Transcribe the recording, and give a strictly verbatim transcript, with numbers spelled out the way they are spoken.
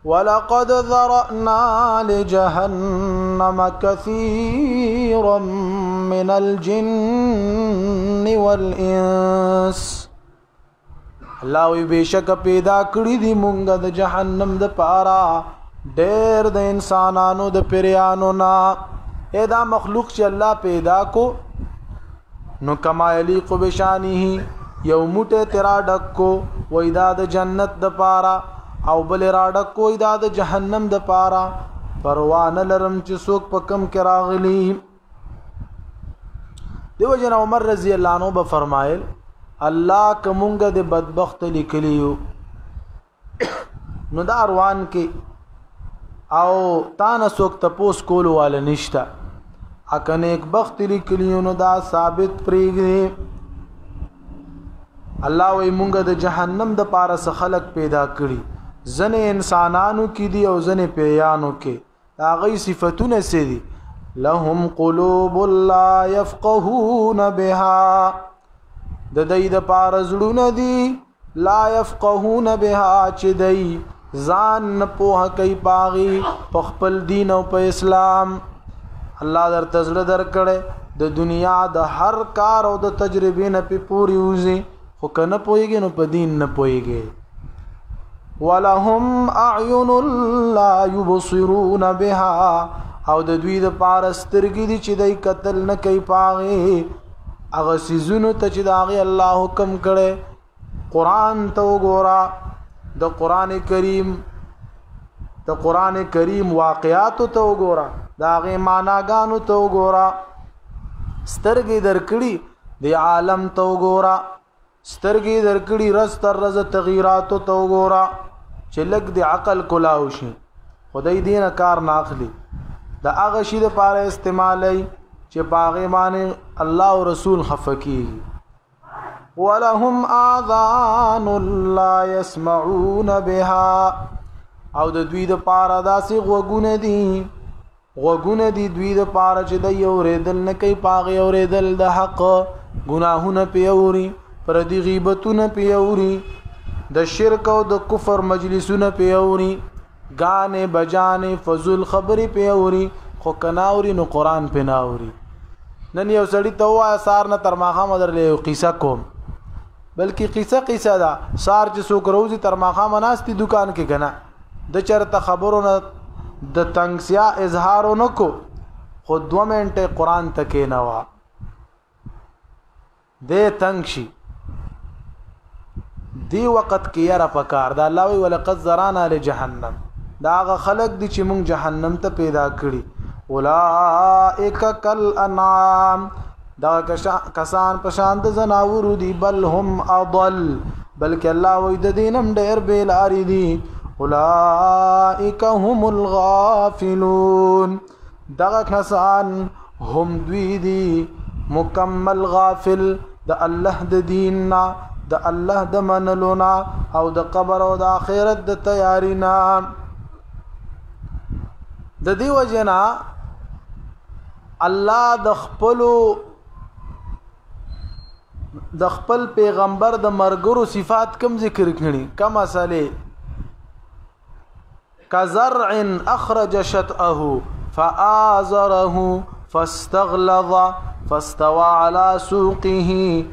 ولقد ذرأنا لجهنم كثيرا من الجن والإنس الله وی بشک پیدا کړی دی مونږ د جهنم د پارا ډېر د انسانانو د پریانو نا ادا مخلوق چې الله پیدا کو نو کما یلیق بشانه یو موټه تیرا ډک کو وېدا د جنت د پارا او بل را ډک کو وېدا د جهنم د پارا پروان لرم چې څوک په کم کې راغلی دیو جن عمر رضی الله عنه به فرمایل الله کومګه د بدبخت لیکلیو نو دا روان کې او تانه څوک تپوس کول والا نشتا اکنه یک بخت لیکلیو نو دا ثابت پریږي الله وی مونږ د جهنم د پاره څخه خلق پیدا کړي زنه انسانانو کې دي او زنه پیانو کې دا غي صفاتونه سي دي لهم قلوب لا يفقهون بها د دې د پاره زړونه دي لا يفقهون بها چې دای ځان په کوي باغي په خپل دین او په اسلام الله در تزړه در کړي د دنیا د هر کار او د تجربې نه په پوری وزي خو کنه پويږي نو په دین نه پويږي ولهم اعين لا يبصرون بها او د دوی د پارسترګي دي چې دای قتل نه کوي پاغي اغه سيزونو ته چې داغي الله حکم کړي قران ته وګورا د قران کریم د قران کریم واقعات ته وګورا داغه معناګانو ته وګورا سترګې درکړي د عالم ته وګورا سترګې درکړي رز تر رز تغیرات ته وګورا چې لګ د عقل کلاو شي خدای دینه کار ناخلی د هغه شی د پاره استعمالي چې باغې معنی الله او رسول خفکی ولهم اذان لا يسمعون بها او د دوی د پاره داسې غوګونه دي غوګونه دي دوی د پاره چې د یو ریدل نه کوي پاغه او ریدل د حق گناهونه پیوري پر دی غیبتونه پیوري د شرک او د کفر مجلسونه پیوري غانه بجانه فضل خبري پیوري خو کناوري نو قران پناوري نن یو سړی ته وای سار نه تر ماخه مدرلې قصه کوم بلکې قصه قصه دا سار چې سو کروزي تر ماخه مناستي دکان کې غنا د چرته خبرونه د تنگسیا اظهار نکو خود دو منټه قران تکې نه وا د تنگشي دی وخت کې یاره پکار دا الله وی ولقد زرانا لجهنم دا غ خلق دي چې مونږ جهنم ته پیدا کړی اولائک کل انعام دا کسان پشان د زناور دي بل هم اضل بلکې الله وی د دینم ډېر بیل اری دي اولائک هم الغافلون دا کسان هم دوی دي مکمل غافل د الله د دیننا د الله د منلونا او د قبر او د آخرت د تیارینا د دې وجنا الله د خپل د خپل پیغمبر د مرګرو صفات کم ذکر کړي کما مثلا كزرع اخرج شطأه فآزره فاستغلظ فاستوى على سوقه